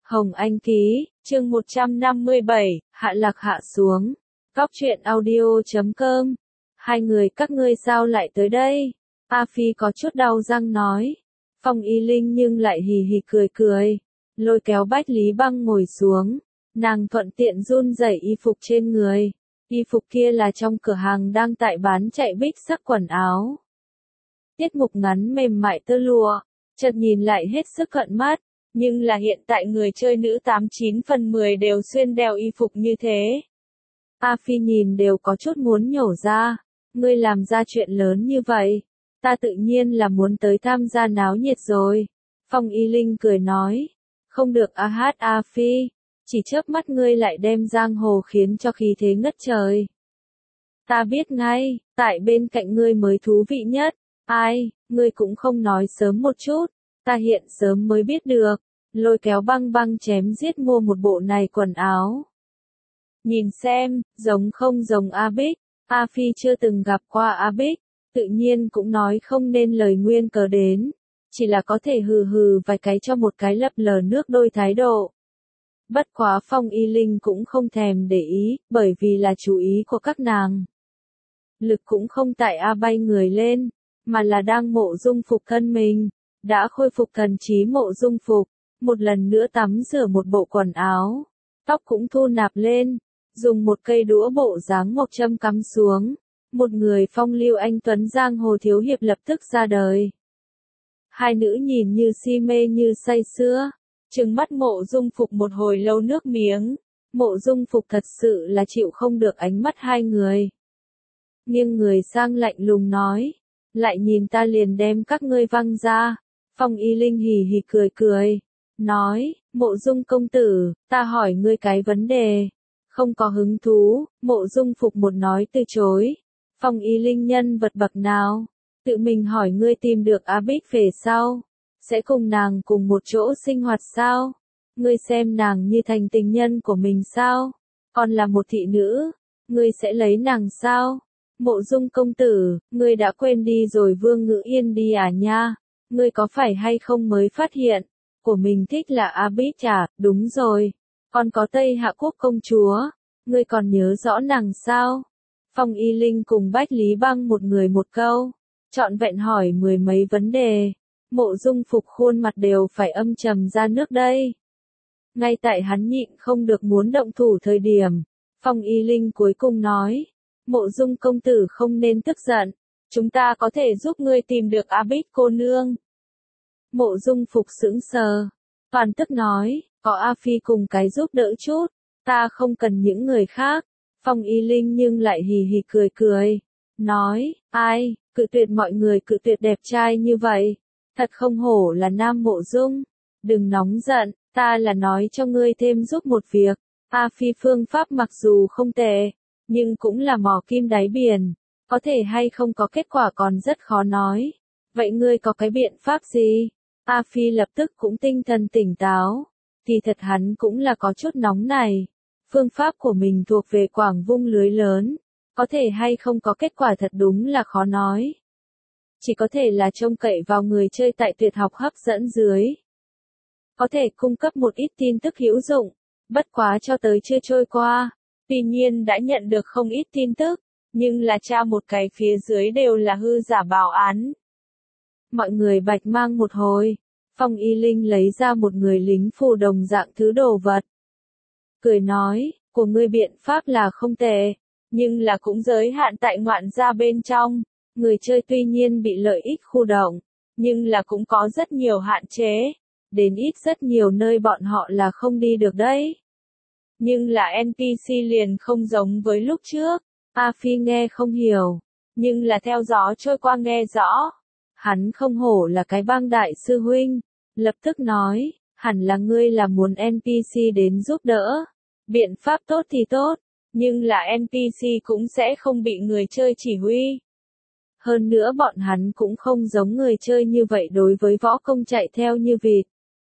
Hồng Anh ký, chương 157, Hạ Lạc hạ xuống. Cóc truyện audio.com. Hai người các ngươi sao lại tới đây? A Phi có chút đau răng nói. Phong Y Linh nhưng lại hì hì cười cười. Lôi kéo Bách Lý Băng ngồi xuống. Nàng thuận tiện run rẩy y phục trên người. Y phục kia là trong cửa hàng đang tại bán chạy bích sắc quần áo. Tiết mục ngắn mềm mại tơ lụa. Chợt nhìn lại hết sức cận mắt. Nhưng là hiện tại người chơi nữ 89 phần 10 đều xuyên đeo y phục như thế. A Phi nhìn đều có chút muốn nhổ ra. Ngươi làm ra chuyện lớn như vậy. Ta tự nhiên là muốn tới tham gia náo nhiệt rồi. Phong Y Linh cười nói. Không được A Phi. Chỉ chớp mắt ngươi lại đem giang hồ khiến cho khí thế ngất trời. Ta biết ngay, tại bên cạnh ngươi mới thú vị nhất. Ai, ngươi cũng không nói sớm một chút. Ta hiện sớm mới biết được. Lôi kéo Băng Băng chém giết mua một bộ này quần áo. Nhìn xem, giống không giống A Bích. A Phi chưa từng gặp qua A Bích, tự nhiên cũng nói không nên lời nguyên cớ đến. Chỉ là có thể hừ hừ vài cái cho một cái lập lờ nước đôi thái độ. Bất quá Phong Y Linh cũng không thèm để ý, bởi vì là chú ý của các nàng. Lực cũng không tại A bay người lên, mà là đang mộ dung phục thân mình. Đã khôi phục thần trí mộ dung phục, một lần nữa tắm rửa một bộ quần áo, tóc cũng thu nạp lên, dùng một cây đũa bộ dáng ngọc châm cắm xuống, một người phong lưu anh tuấn giang hồ thiếu hiệp lập tức ra đời. Hai nữ nhìn như si mê như say sưa, trừng mắt mộ dung phục một hồi lâu nước miếng, mộ dung phục thật sự là chịu không được ánh mắt hai người. Nghiêng người sang lạnh lùng nói, lại nhìn ta liền đem các ngươi văng ra. Phong Y Linh hì hì cười cười, nói, mộ dung công tử, ta hỏi ngươi cái vấn đề. Không có hứng thú, mộ dung phục một nói từ chối. Phong Y Linh nhân vật bậc nào? Tự mình hỏi ngươi tìm được A Bích về sau. Sẽ cùng nàng cùng một chỗ sinh hoạt sao? Ngươi xem nàng như thành tình nhân của mình sao? Còn là một thị nữ, ngươi sẽ lấy nàng sao? Mộ dung công tử, ngươi đã quên đi rồi Vương Ngữ Yên đi à nha? Ngươi có phải hay không mới phát hiện, của mình thích là A Bích à, đúng rồi. Còn có Tây Hạ Quốc công chúa, ngươi còn nhớ rõ nàng sao? Phong Y Linh cùng Bách Lý Băng một người một câu, trọn vẹn hỏi mười mấy vấn đề. Mộ dung phục khuôn mặt đều phải âm trầm ra nước đây. Ngay tại hắn nhịn không được muốn động thủ thời điểm, Phong Y Linh cuối cùng nói, mộ dung công tử không nên tức giận, chúng ta có thể giúp ngươi tìm được A Bích cô nương. Mộ dung phục sững sờ, toàn tức nói, có A Phi cùng cái giúp đỡ chút, ta không cần những người khác. Phong Y Linh nhưng lại hì hì cười cười, nói, ai, cự tuyệt mọi người cự tuyệt đẹp trai như vậy, thật không hổ là nam mộ dung, đừng nóng giận, ta là nói cho ngươi thêm giúp một việc, A Phi phương pháp mặc dù không tệ, nhưng cũng là mỏ kim đáy biển, có thể hay không có kết quả còn rất khó nói, vậy ngươi có cái biện pháp gì? A Phi lập tức cũng tinh thần tỉnh táo, thì thật hắn cũng là có chút nóng này. Phương pháp của mình thuộc về quảng vung lưới lớn, có thể hay không có kết quả thật đúng là khó nói. Chỉ có thể là trông cậy vào người chơi tại tuyệt học hấp dẫn dưới. Có thể cung cấp một ít tin tức hữu dụng, bất quá cho tới chưa trôi qua. Tuy nhiên đã nhận được không ít tin tức, nhưng là tra một cái phía dưới đều là hư giả báo án. Mọi người bạch mang một hồi, Phong Y Linh lấy ra một người lính phù đồng dạng thứ đồ vật. Cười nói, của ngươi biện pháp là không tệ, nhưng là cũng giới hạn tại ngoạn gia bên trong. Người chơi tuy nhiên bị lợi ích khu động, nhưng là cũng có rất nhiều hạn chế, đến ít rất nhiều nơi bọn họ là không đi được đấy. Nhưng là NPC liền không giống với lúc trước, A Phi nghe không hiểu, nhưng là theo gió trôi qua nghe rõ. Hắn không hổ là cái bang đại sư huynh, lập tức nói, hẳn là ngươi là muốn NPC đến giúp đỡ. Biện pháp tốt thì tốt, nhưng là NPC cũng sẽ không bị người chơi chỉ huy. Hơn nữa bọn hắn cũng không giống người chơi như vậy đối với võ công chạy theo như vịt.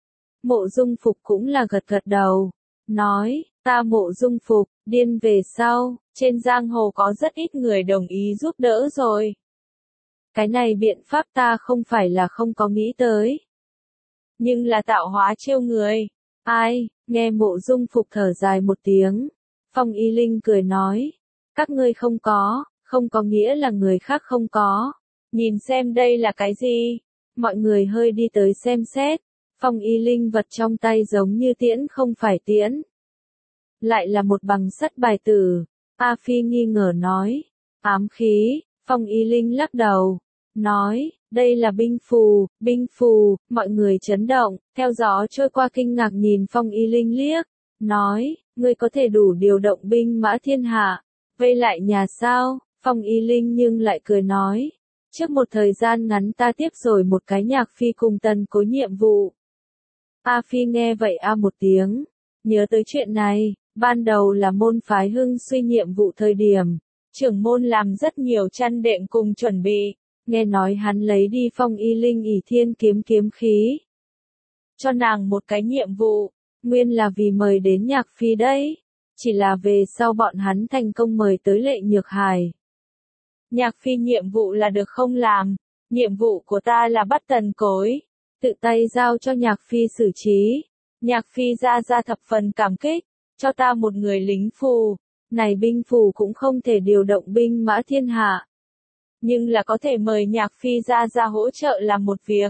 Mộ dung phục cũng là gật gật đầu, nói, ta mộ dung phục, điên về sau, trên giang hồ có rất ít người đồng ý giúp đỡ rồi. Cái này biện pháp ta không phải là không có nghĩ tới. Nhưng là tạo hóa trêu người. Ai, nghe Mộ Dung Phục thở dài một tiếng. Phong Y Linh cười nói, các ngươi không có nghĩa là người khác không có. Nhìn xem đây là cái gì? Mọi người hơi đi tới xem xét. Phong Y Linh vật trong tay giống như tiễn không phải tiễn. Lại là một bằng sắt bài tử. A Phi nghi ngờ nói. Ám khí. Phong Y Linh lắc đầu. Nói, đây là binh phù, mọi người chấn động, theo gió trôi qua kinh ngạc nhìn Phong Y Linh liếc. Nói, ngươi có thể đủ điều động binh mã thiên hạ. Vây lại nhà sao? Phong Y Linh nhưng lại cười nói. Trước một thời gian ngắn ta tiếp rồi một cái nhạc phi cùng tần cố nhiệm vụ. A Phi nghe vậy một tiếng. Nhớ tới chuyện này, ban đầu là môn phái Hưng suy nhiệm vụ thời điểm. Trưởng môn làm rất nhiều chăn đệm cùng chuẩn bị. Nghe nói hắn lấy đi Phong Y Linh ỷ thiên kiếm khí. Cho nàng một cái nhiệm vụ, nguyên là vì mời đến nhạc phi đấy. Chỉ là về sau bọn hắn thành công mời tới Lệ Nhược Hài. Nhạc phi nhiệm vụ là được không làm, nhiệm vụ của ta là bắt tần cối. Tự tay giao cho nhạc phi xử trí. Nhạc phi ra thập phần cảm kích, cho ta một người lính phù. Này binh phù cũng không thể điều động binh mã thiên hạ. Nhưng là có thể mời nhạc phi ra hỗ trợ làm một việc.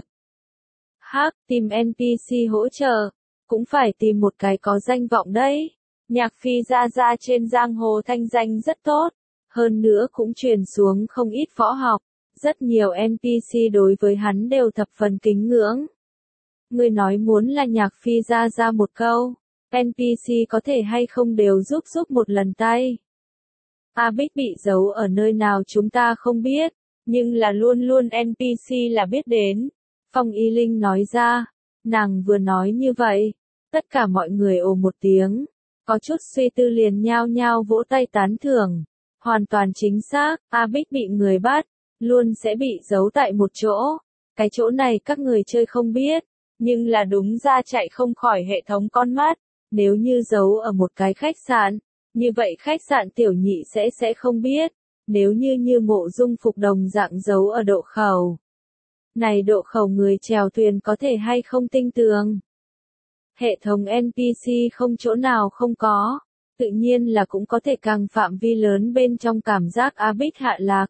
Tìm NPC hỗ trợ, cũng phải tìm một cái có danh vọng đấy. Nhạc phi ra trên giang hồ thanh danh rất tốt, hơn nữa cũng truyền xuống không ít võ học, rất nhiều NPC đối với hắn đều thập phần kính ngưỡng. Người nói muốn là nhạc phi ra một câu, NPC có thể hay không đều giúp một lần tay. A Bích bị giấu ở nơi nào chúng ta không biết, nhưng là luôn NPC là biết đến. Phong Y Linh nói ra, nàng vừa nói như vậy, tất cả mọi người ồ một tiếng, có chút suy tư liền nhao nhao vỗ tay tán thưởng. Hoàn toàn chính xác, A Bích bị người bắt, luôn sẽ bị giấu tại một chỗ. Cái chỗ này các người chơi không biết, nhưng là đúng ra chạy không khỏi hệ thống con mắt. Nếu như giấu ở một cái khách sạn, như vậy khách sạn tiểu nhị sẽ không biết. Nếu như Mộ Dung Phục đồng dạng giấu ở độ khẩu. Này độ khẩu người chèo thuyền có thể hay không tinh tường. Hệ thống NPC không chỗ nào không có. Tự nhiên là cũng có thể càng phạm vi lớn bên trong cảm giác A Bích hạ lạc.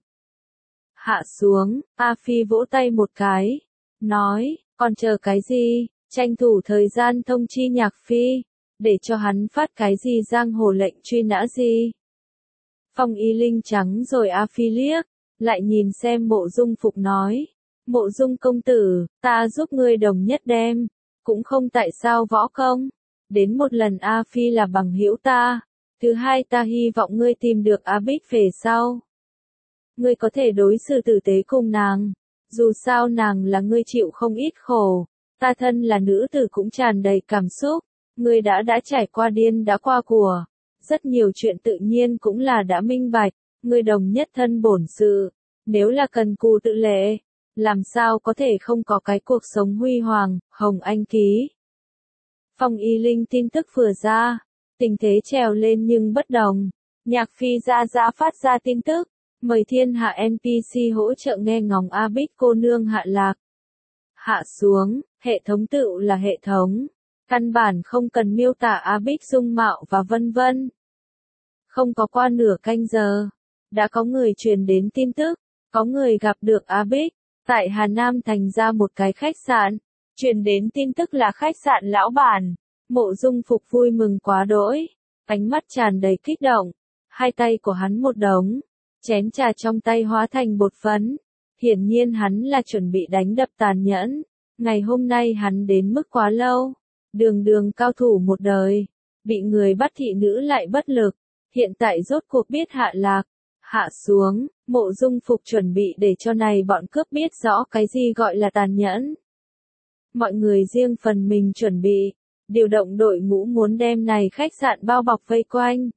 Hạ xuống, A Phi vỗ tay một cái. Nói, còn chờ cái gì, tranh thủ thời gian thông chi nhạc phi. Để cho hắn phát cái gì giang hồ lệnh truy nã gì. Phong Y Linh trắng rồi A Phi liếc, lại nhìn xem Mộ Dung Phục nói. Mộ Dung công tử, ta giúp ngươi đồng nhất đem, cũng không tại sao võ công. Đến một lần A Phi là bằng hữu ta, thứ hai ta hy vọng ngươi tìm được A Bích về sau. Ngươi có thể đối xử tử tế cùng nàng, dù sao nàng là ngươi chịu không ít khổ, ta thân là nữ tử cũng tràn đầy cảm xúc, ngươi đã trải qua điên đã qua của, rất nhiều chuyện tự nhiên cũng là đã minh bạch, ngươi đồng nhất thân bổn sự, nếu là cần cù tự lệ, làm sao có thể không có cái cuộc sống huy hoàng, Hồng Anh ký. Phong Y Linh tin tức vừa ra, tình thế trèo lên nhưng bất đồng. Nhạc phi ra phát ra tin tức, mời thiên hạ NPC hỗ trợ nghe ngóng A Bích cô nương hạ lạc. Hạ xuống, hệ thống tựu là hệ thống, căn bản không cần miêu tả A Bích dung mạo và vân vân. Không có qua nửa canh giờ, đã có người truyền đến tin tức, có người gặp được A Bích, tại Hà Nam thành ra một cái khách sạn, truyền đến tin tức là khách sạn lão bản. Mộ Dung Phục vui mừng quá đỗi, ánh mắt tràn đầy kích động, hai tay của hắn một đống, chén trà trong tay hóa thành bột phấn, hiển nhiên hắn là chuẩn bị đánh đập tàn nhẫn, ngày hôm nay hắn đến mức quá lâu, đường cao thủ một đời, bị người bắt thị nữ lại bất lực, hiện tại rốt cuộc biết hạ lạc, hạ xuống, Mộ Dung Phục chuẩn bị để cho này bọn cướp biết rõ cái gì gọi là tàn nhẫn. Mọi người riêng phần mình chuẩn bị, điều động đội ngũ muốn đem này khách sạn bao bọc vây quanh.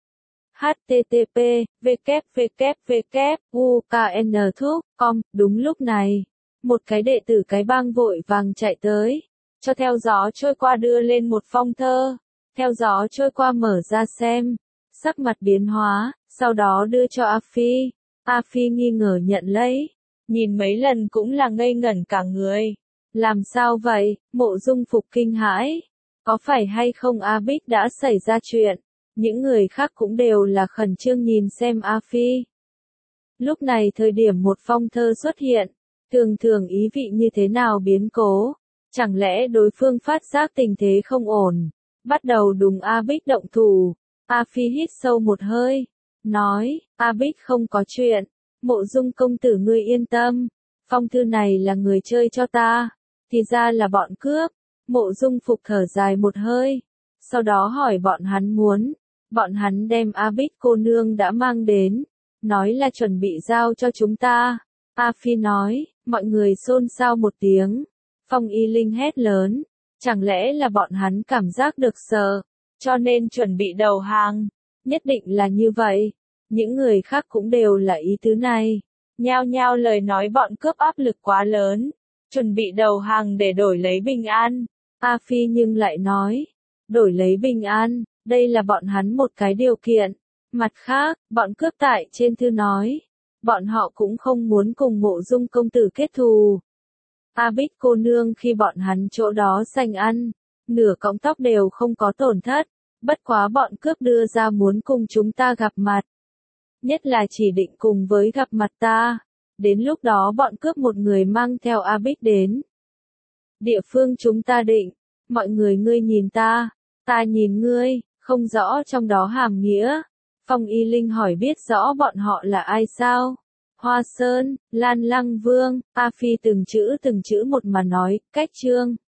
http www.uknthuc.com. Đúng lúc này, một cái đệ tử cái bang vội vàng chạy tới, cho theo gió trôi qua đưa lên một phong thơ, theo gió trôi qua mở ra xem, sắc mặt biến hóa, sau đó đưa cho A Phi. A Phi nghi ngờ nhận lấy, nhìn mấy lần cũng là ngây ngẩn cả người. Làm sao vậy? Mộ Dung Phục kinh hãi. Có phải hay không A Bích đã xảy ra chuyện? Những người khác cũng đều là khẩn trương nhìn xem A Phi. Lúc này thời điểm một phong thơ xuất hiện, thường thường ý vị như thế nào biến cố? Chẳng lẽ đối phương phát giác tình thế không ổn, bắt đầu đùng A Bích động thủ? A Phi hít sâu một hơi, nói, A Bích không có chuyện, Mộ Dung công tử ngươi yên tâm, phong thư này là người chơi cho ta, thì ra là bọn cướp. Mộ Dung Phục thở dài một hơi, sau đó hỏi bọn hắn đem A Bích cô nương đã mang đến, nói là chuẩn bị giao cho chúng ta. A Phi nói, mọi người xôn xao một tiếng. Phong Y Linh hét lớn, chẳng lẽ là bọn hắn cảm giác được sợ, cho nên chuẩn bị đầu hàng, nhất định là như vậy. Những người khác cũng đều là ý tứ này, nhao nhao lời nói bọn cướp áp lực quá lớn, chuẩn bị đầu hàng để đổi lấy bình an. A Phi nhưng lại nói, đổi lấy bình an, đây là bọn hắn một cái điều kiện. Mặt khác, bọn cướp tại trên thư nói, bọn họ cũng không muốn cùng Mộ Dung công tử kết thù. A Bích cô nương khi bọn hắn chỗ đó sành ăn, nửa cọng tóc đều không có tổn thất, bất quá bọn cướp đưa ra muốn cùng chúng ta gặp mặt. Nhất là chỉ định cùng với gặp mặt ta, đến lúc đó bọn cướp một người mang theo A Bích đến. Địa phương chúng ta định, mọi người ngươi nhìn ta nhìn ngươi, không rõ trong đó hàm nghĩa. Phong Y Linh hỏi biết rõ bọn họ là ai sao? Hoa Sơn, Lan Lăng Vương, A Phi từng chữ một mà nói, cách chương.